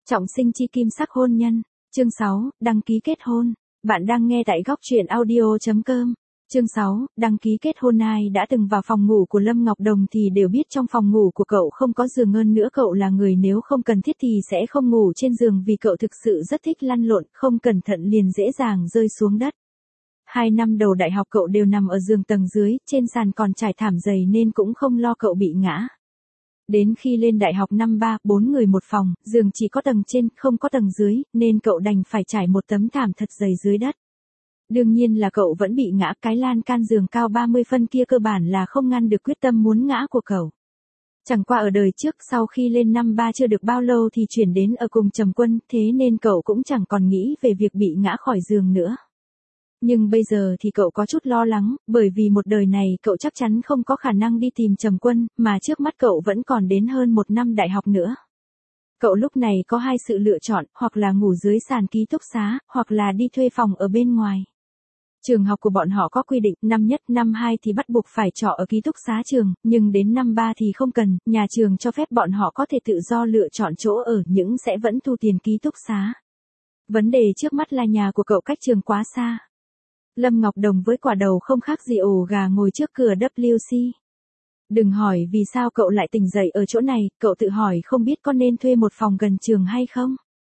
Trọng sinh chi kim sắc hôn nhân. Chương 6, đăng ký kết hôn. Bạn đang nghe tại góc truyện audio.com. Chương 6, đăng ký kết hôn. Ai đã từng vào phòng ngủ của Lâm Ngọc Đồng thì đều biết trong phòng ngủ của cậu không có giường, hơn nữa cậu là người nếu không cần thiết thì sẽ không ngủ trên giường vì cậu thực sự rất thích lăn lộn, không cẩn thận liền dễ dàng rơi xuống đất. 2 năm đầu đại học cậu đều nằm ở giường tầng dưới, trên sàn còn trải thảm dày nên cũng không lo cậu bị ngã. Đến khi lên đại học năm 3, 4 người một phòng, giường chỉ có tầng trên, không có tầng dưới, nên cậu đành phải trải một tấm thảm thật dày dưới đất. Đương nhiên là cậu vẫn bị ngã, cái lan can giường cao 30 phân kia cơ bản là không ngăn được quyết tâm muốn ngã của cậu. Chẳng qua ở đời trước sau khi lên năm 3 chưa được bao lâu thì chuyển đến ở cùng Trầm Quân, thế nên cậu cũng chẳng còn nghĩ về việc bị ngã khỏi giường nữa. Nhưng bây giờ thì cậu có chút lo lắng, bởi vì một đời này cậu chắc chắn không có khả năng đi tìm Trầm Quân, mà trước mắt cậu vẫn còn đến hơn 1 năm đại học nữa. Cậu lúc này có 2 sự lựa chọn, hoặc là ngủ dưới sàn ký túc xá, hoặc là đi thuê phòng ở bên ngoài. Trường học của bọn họ có quy định, năm nhất, năm 2 thì bắt buộc phải trọ ở ký túc xá trường, nhưng đến năm 3 thì không cần, nhà trường cho phép bọn họ có thể tự do lựa chọn chỗ ở, nhưng sẽ vẫn thu tiền ký túc xá. Vấn đề trước mắt là nhà của cậu cách trường quá xa. Lâm Ngọc Đồng với quả đầu không khác gì ổ gà ngồi trước cửa WC. Đừng hỏi vì sao cậu lại tỉnh dậy ở chỗ này, cậu tự hỏi không biết có nên thuê một phòng gần trường hay không.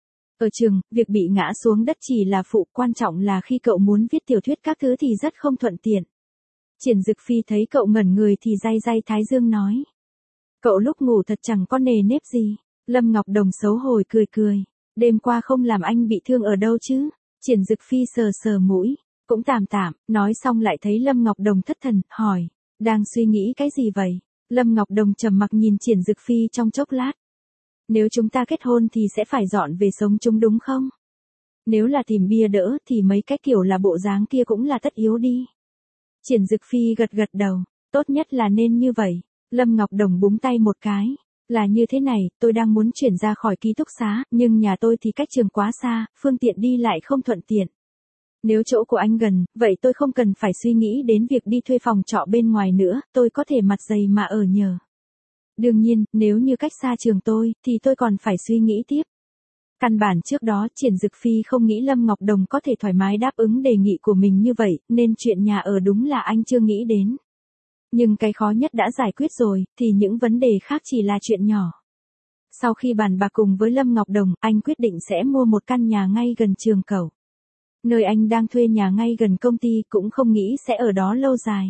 Ở trường, việc bị ngã xuống đất chỉ là phụ, quan trọng là khi cậu muốn viết tiểu thuyết các thứ thì rất không thuận tiện. Triển Dực Phi thấy cậu ngẩn người thì day day thái dương nói. Cậu lúc ngủ thật chẳng có nề nếp gì. Lâm Ngọc Đồng xấu hổ cười cười. Đêm qua không làm anh bị thương ở đâu chứ? Triển Dực Phi sờ sờ mũi. Cũng tạm tạm, nói xong lại thấy Lâm Ngọc Đồng thất thần, hỏi. Đang suy nghĩ cái gì vậy? Lâm Ngọc Đồng trầm mặc nhìn Triển Dực Phi trong chốc lát. Nếu chúng ta kết hôn thì sẽ phải dọn về sống chung đúng không? Nếu là tìm bia đỡ thì mấy cái kiểu là bộ dáng kia cũng là tất yếu đi. Triển Dực Phi gật gật đầu, tốt nhất là nên như vậy. Lâm Ngọc Đồng búng tay một cái. Là như thế này, tôi đang muốn chuyển ra khỏi ký túc xá, nhưng nhà tôi thì cách trường quá xa, phương tiện đi lại không thuận tiện. Nếu chỗ của anh gần, vậy tôi không cần phải suy nghĩ đến việc đi thuê phòng trọ bên ngoài nữa, tôi có thể mặt dày mà ở nhờ. Đương nhiên, nếu như cách xa trường tôi, thì tôi còn phải suy nghĩ tiếp. Căn bản trước đó, Triển Dực Phi không nghĩ Lâm Ngọc Đồng có thể thoải mái đáp ứng đề nghị của mình như vậy, nên chuyện nhà ở đúng là anh chưa nghĩ đến. Nhưng cái khó nhất đã giải quyết rồi, thì những vấn đề khác chỉ là chuyện nhỏ. Sau khi bàn bạc cùng với Lâm Ngọc Đồng, anh quyết định sẽ mua một căn nhà ngay gần trường cậu. Nơi anh đang thuê nhà ngay gần công ty cũng không nghĩ sẽ ở đó lâu dài.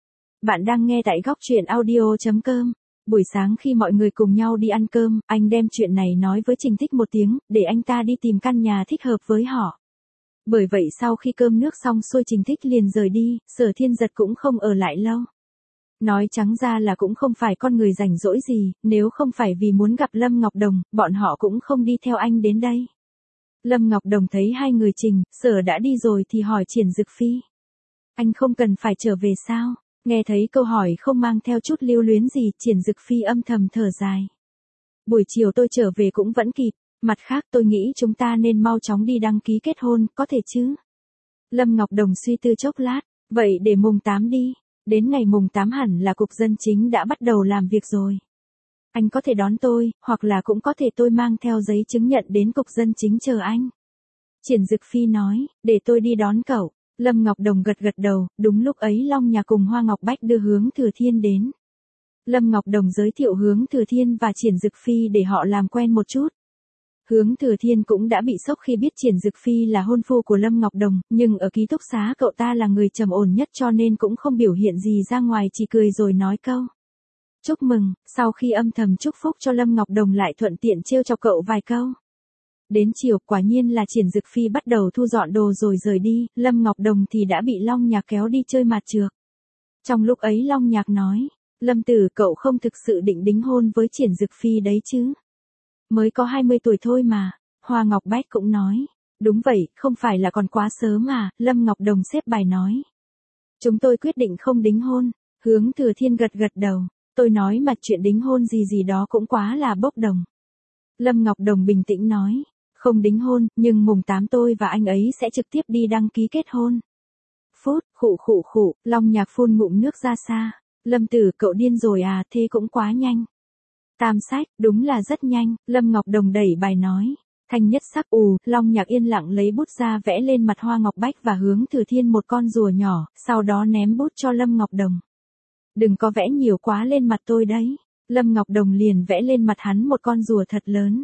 Bạn đang nghe tại góc truyện audio.com. Buổi sáng khi mọi người cùng nhau đi ăn cơm, anh đem chuyện này nói với Trình Tích một tiếng, để anh ta đi tìm căn nhà thích hợp với họ. Bởi vậy sau khi cơm nước xong xuôi Trình Tích liền rời đi, Sở Thiên Giật cũng không ở lại lâu. Nói trắng ra là cũng không phải con người rảnh rỗi gì, nếu không phải vì muốn gặp Lâm Ngọc Đồng, bọn họ cũng không đi theo anh đến đây. Lâm Ngọc Đồng thấy 2 người Trình, Sở đã đi rồi thì hỏi Triển Dực Phi. Anh không cần phải trở về sao? Nghe thấy câu hỏi không mang theo chút lưu luyến gì, Triển Dực Phi âm thầm thở dài. Buổi chiều tôi trở về cũng vẫn kịp, mặt khác tôi nghĩ chúng ta nên mau chóng đi đăng ký kết hôn, có thể chứ? Lâm Ngọc Đồng suy tư chốc lát, vậy để mùng 8 đi, đến ngày mùng 8 hẳn là cục dân chính đã bắt đầu làm việc rồi. Anh có thể đón tôi, hoặc là cũng có thể tôi mang theo giấy chứng nhận đến cục dân chính chờ anh. Triển Dực Phi nói, để tôi đi đón cậu. Lâm Ngọc Đồng gật gật đầu, đúng lúc ấy Long Nhà cùng Hoa Ngọc Bách đưa Hướng Thừa Thiên đến. Lâm Ngọc Đồng giới thiệu Hướng Thừa Thiên và Triển Dực Phi để họ làm quen một chút. Hướng Thừa Thiên cũng đã bị sốc khi biết Triển Dực Phi là hôn phu của Lâm Ngọc Đồng, nhưng ở ký túc xá cậu ta là người trầm ổn nhất cho nên cũng không biểu hiện gì ra ngoài, chỉ cười rồi nói câu. Chúc mừng, sau khi âm thầm chúc phúc cho Lâm Ngọc Đồng lại thuận tiện trêu chọc cậu vài câu. Đến chiều quả nhiên là Triển Dực Phi bắt đầu thu dọn đồ rồi rời đi, Lâm Ngọc Đồng thì đã bị Long Nhạc kéo đi chơi mạt trược. Trong lúc ấy Long Nhạc nói, Lâm Tử cậu không thực sự định đính hôn với Triển Dực Phi đấy chứ. Mới có 20 tuổi thôi mà, Hoa Ngọc Bách cũng nói, đúng vậy, không phải là còn quá sớm mà, Lâm Ngọc Đồng xếp bài nói. Chúng tôi quyết định không đính hôn, Hướng Thừa Thiên gật gật đầu, tôi nói mà chuyện đính hôn gì gì đó cũng quá là bốc đồng. Lâm Ngọc Đồng bình tĩnh nói. Không đính hôn, nhưng mùng 8 tôi và anh ấy sẽ trực tiếp đi đăng ký kết hôn. Khụ, Long Nhạc phun ngụm nước ra xa. Lâm Tử cậu điên rồi à, thế cũng quá nhanh. Tam sách, đúng là rất nhanh, Lâm Ngọc Đồng đẩy bài nói. Thanh nhất sắc Long Nhạc yên lặng lấy bút ra vẽ lên mặt Hoa Ngọc Bách và hướng Thừa Thiên một con rùa nhỏ, sau đó ném bút cho Lâm Ngọc Đồng. Đừng có vẽ nhiều quá lên mặt tôi đấy. Lâm Ngọc Đồng liền vẽ lên mặt hắn một con rùa thật lớn.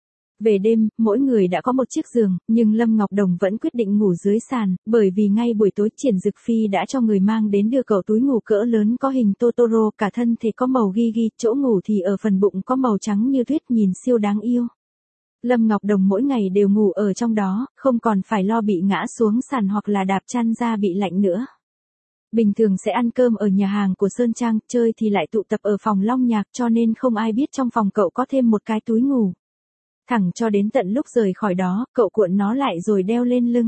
Về đêm, mỗi người đã có một chiếc giường, nhưng Lâm Ngọc Đồng vẫn quyết định ngủ dưới sàn, bởi vì ngay buổi tối Triển Dực Phi đã cho người mang đến đưa cậu túi ngủ cỡ lớn có hình Totoro, cả thân thể có màu ghi ghi, chỗ ngủ thì ở phần bụng có màu trắng như tuyết, nhìn siêu đáng yêu. Lâm Ngọc Đồng mỗi ngày đều ngủ ở trong đó, không còn phải lo bị ngã xuống sàn hoặc là đạp chăn ra bị lạnh nữa. Bình thường sẽ ăn cơm ở nhà hàng của Sơn Trang, chơi thì lại tụ tập ở phòng Long Nhạc, cho nên không ai biết trong phòng cậu có thêm một cái túi ngủ. Thẳng cho đến tận lúc rời khỏi đó, cậu cuộn nó lại rồi đeo lên lưng.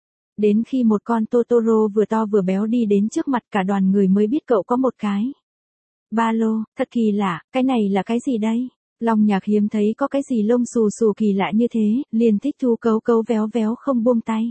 Đến khi một con Totoro vừa to vừa béo đi đến trước mặt cả đoàn người mới biết cậu có một cái ba lô. Thật kỳ lạ, cái này là cái gì đây? Long Nhạc hiếm thấy có cái gì lông xù xù kỳ lạ như thế, liền thích thú cấu cấu véo véo không buông tay.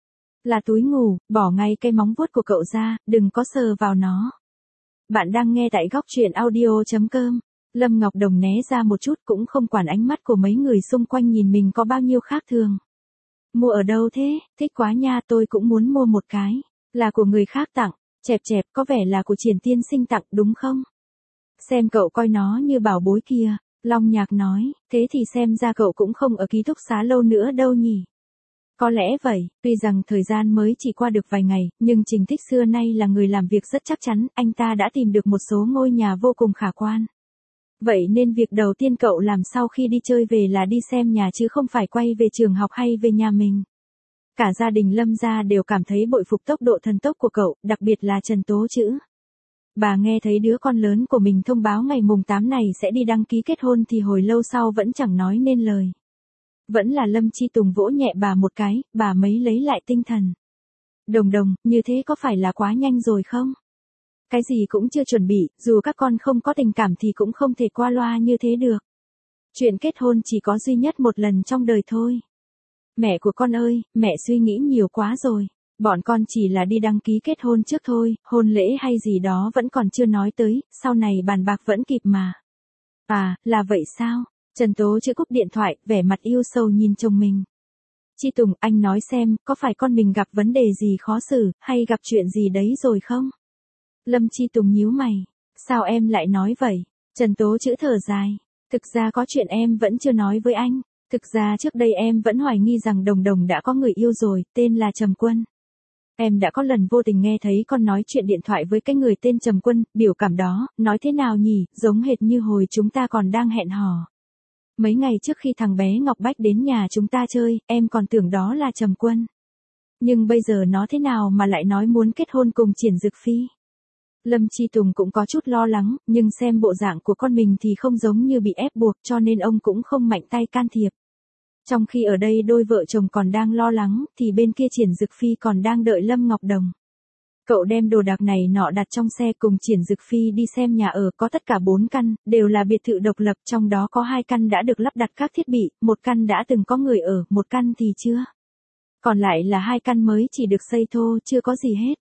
Là túi ngủ, bỏ ngay cây móng vuốt của cậu ra, đừng có sờ vào nó. Bạn đang nghe tại góc truyện audio.com. Lâm Ngọc Đồng né ra một chút cũng không quản ánh mắt của mấy người xung quanh nhìn mình có bao nhiêu khác thường. Mua ở đâu thế? Thích quá nha, tôi cũng muốn mua một cái. Là của người khác tặng, chẹp chẹp, có vẻ là của Triển tiên sinh tặng đúng không? Xem cậu coi nó như bảo bối kìa. Long Nhạc nói, thế thì xem ra cậu cũng không ở ký túc xá lâu nữa đâu nhỉ. Có lẽ vậy, tuy rằng thời gian mới chỉ qua được vài ngày, nhưng Trình Thích xưa nay là người làm việc rất chắc chắn, anh ta đã tìm được một số ngôi nhà vô cùng khả quan. Vậy nên việc đầu tiên cậu làm sau khi đi chơi về là đi xem nhà chứ không phải quay về trường học hay về nhà mình. Cả gia đình Lâm gia đều cảm thấy bội phục tốc độ thần tốc của cậu, đặc biệt là Trần Tố Trữ. Bà nghe thấy đứa con lớn của mình thông báo ngày mùng 8 này sẽ đi đăng ký kết hôn thì hồi lâu sau vẫn chẳng nói nên lời. Vẫn là Lâm Chi Tùng vỗ nhẹ bà một cái, bà mới lấy lại tinh thần. Đồng Đồng, như thế có phải là quá nhanh rồi không? Cái gì cũng chưa chuẩn bị, dù các con không có tình cảm thì cũng không thể qua loa như thế được. Chuyện kết hôn chỉ có duy nhất một lần trong đời thôi. Mẹ của con ơi, mẹ suy nghĩ nhiều quá rồi. Bọn con chỉ là đi đăng ký kết hôn trước thôi, hôn lễ hay gì đó vẫn còn chưa nói tới, sau này bàn bạc vẫn kịp mà. À, là vậy sao? Trần Tố Trữ cúp điện thoại, vẻ mặt yêu sầu nhìn chồng mình. Chi Tùng, anh nói xem, có phải con mình gặp vấn đề gì khó xử, hay gặp chuyện gì đấy rồi không? Lâm Chi Tùng nhíu mày. Sao em lại nói vậy? Trần Tố Trữ thở dài. Thực ra có chuyện em vẫn chưa nói với anh. Thực ra trước đây em vẫn hoài nghi rằng Đồng Đồng đã có người yêu rồi, tên là Trầm Quân. Em đã có lần vô tình nghe thấy con nói chuyện điện thoại với cái người tên Trầm Quân, biểu cảm đó, nói thế nào nhỉ, giống hệt như hồi chúng ta còn đang hẹn hò. Mấy ngày trước khi thằng bé Ngọc Bách đến nhà chúng ta chơi, em còn tưởng đó là Trầm Quân. Nhưng bây giờ nó thế nào mà lại nói muốn kết hôn cùng Triển Dực Phi? Lâm Chi Tùng cũng có chút lo lắng, nhưng xem bộ dạng của con mình thì không giống như bị ép buộc cho nên ông cũng không mạnh tay can thiệp. Trong khi ở đây đôi vợ chồng còn đang lo lắng, thì bên kia Triển Dực Phi còn đang đợi Lâm Ngọc Đồng. Cậu đem đồ đạc này nọ đặt trong xe cùng Triển Dực Phi đi xem nhà ở, có tất cả 4 căn, đều là biệt thự độc lập, trong đó có 2 căn đã được lắp đặt các thiết bị, 1 căn đã từng có người ở, 1 căn thì chưa. Còn lại là 2 căn mới chỉ được xây thô, chưa có gì hết.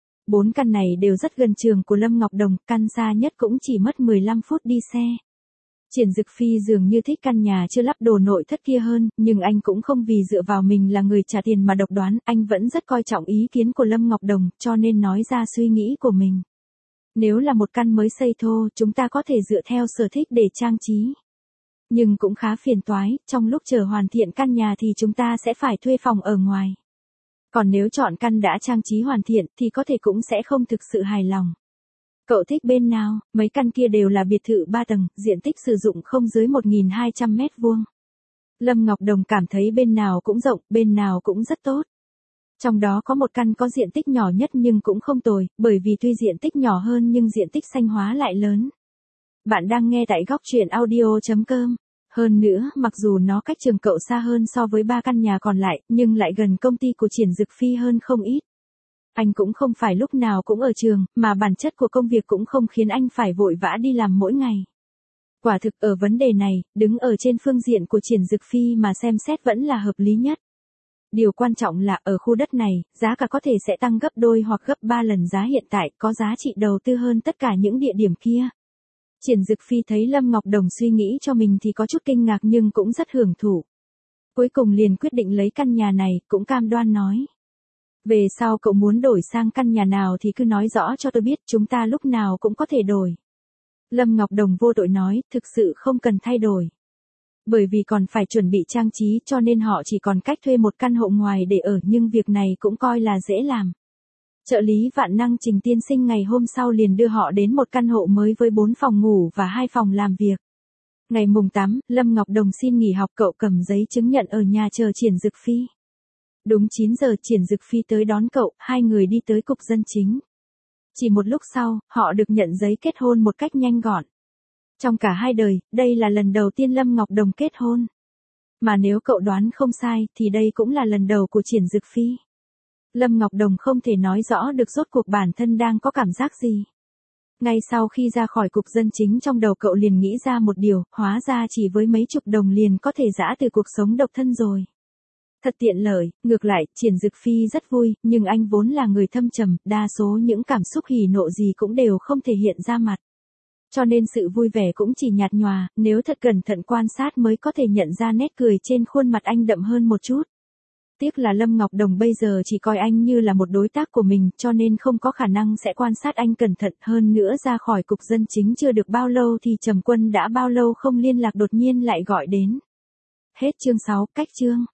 4 căn này đều rất gần trường của Lâm Ngọc Đồng, căn xa nhất cũng chỉ mất 15 phút đi xe. Triển Dực Phi dường như thích căn nhà chưa lắp đồ nội thất kia hơn, nhưng anh cũng không vì dựa vào mình là người trả tiền mà độc đoán, anh vẫn rất coi trọng ý kiến của Lâm Ngọc Đồng, cho nên nói ra suy nghĩ của mình. Nếu là một căn mới xây thô, chúng ta có thể dựa theo sở thích để trang trí. Nhưng cũng khá phiền toái, trong lúc chờ hoàn thiện căn nhà thì chúng ta sẽ phải thuê phòng ở ngoài. Còn nếu chọn căn đã trang trí hoàn thiện thì có thể cũng sẽ không thực sự hài lòng. Cậu thích bên nào? Mấy căn kia đều là biệt thự 3 tầng, diện tích sử dụng không dưới 1.200 mét vuông. Lâm Ngọc Đồng cảm thấy bên nào cũng rộng, bên nào cũng rất tốt. Trong đó có một căn có diện tích nhỏ nhất nhưng cũng không tồi, bởi vì tuy diện tích nhỏ hơn nhưng diện tích xanh hóa lại lớn. Bạn đang nghe tại góc truyện audio.com. Hơn nữa, mặc dù nó cách trường cậu xa hơn so với 3 căn nhà còn lại, nhưng lại gần công ty của Triển Dực Phi hơn không ít. Anh cũng không phải lúc nào cũng ở trường, mà bản chất của công việc cũng không khiến anh phải vội vã đi làm mỗi ngày. Quả thực ở vấn đề này, đứng ở trên phương diện của Triển Dực Phi mà xem xét vẫn là hợp lý nhất. Điều quan trọng là ở khu đất này, giá cả có thể sẽ tăng gấp đôi hoặc gấp 3 lần giá hiện tại, có giá trị đầu tư hơn tất cả những địa điểm kia. Triển Dực Phi thấy Lâm Ngọc Đồng suy nghĩ cho mình thì có chút kinh ngạc nhưng cũng rất hưởng thụ. Cuối cùng liền quyết định lấy căn nhà này, cũng cam đoan nói. Về sau cậu muốn đổi sang căn nhà nào thì cứ nói rõ cho tôi biết, chúng ta lúc nào cũng có thể đổi. Lâm Ngọc Đồng vô tội nói, thực sự không cần thay đổi. Bởi vì còn phải chuẩn bị trang trí cho nên họ chỉ còn cách thuê một căn hộ ngoài để ở, nhưng việc này cũng coi là dễ làm. Trợ lý vạn năng Trình tiên sinh ngày hôm sau liền đưa họ đến một căn hộ mới với 4 phòng ngủ và 2 phòng làm việc. Ngày mùng 8, Lâm Ngọc Đồng xin nghỉ học, cậu cầm giấy chứng nhận ở nhà chờ Triển Dực Phi. Đúng 9 giờ Triển Dực Phi tới đón cậu, hai người đi tới cục dân chính. Chỉ một lúc sau, họ được nhận giấy kết hôn một cách nhanh gọn. Trong cả hai đời, đây là lần đầu tiên Lâm Ngọc Đồng kết hôn. Mà nếu cậu đoán không sai thì đây cũng là lần đầu của Triển Dực Phi. Lâm Ngọc Đồng không thể nói rõ được rốt cuộc bản thân đang có cảm giác gì. Ngay sau khi ra khỏi cục dân chính, trong đầu cậu liền nghĩ ra một điều, hóa ra chỉ với mấy chục đồng liền có thể giã từ cuộc sống độc thân rồi. Thật tiện lợi. Ngược lại, Triển Dực Phi rất vui, nhưng anh vốn là người thâm trầm, đa số những cảm xúc hỉ nộ gì cũng đều không thể hiện ra mặt. Cho nên sự vui vẻ cũng chỉ nhạt nhòa, nếu thật cẩn thận quan sát mới có thể nhận ra nét cười trên khuôn mặt anh đậm hơn một chút. Tiếc là Lâm Ngọc Đồng bây giờ chỉ coi anh như là một đối tác của mình, cho nên không có khả năng sẽ quan sát anh cẩn thận. Hơn nữa ra khỏi cục dân chính chưa được bao lâu thì Trầm Quân đã bao lâu không liên lạc đột nhiên lại gọi đến. Hết chương 6, cách chương.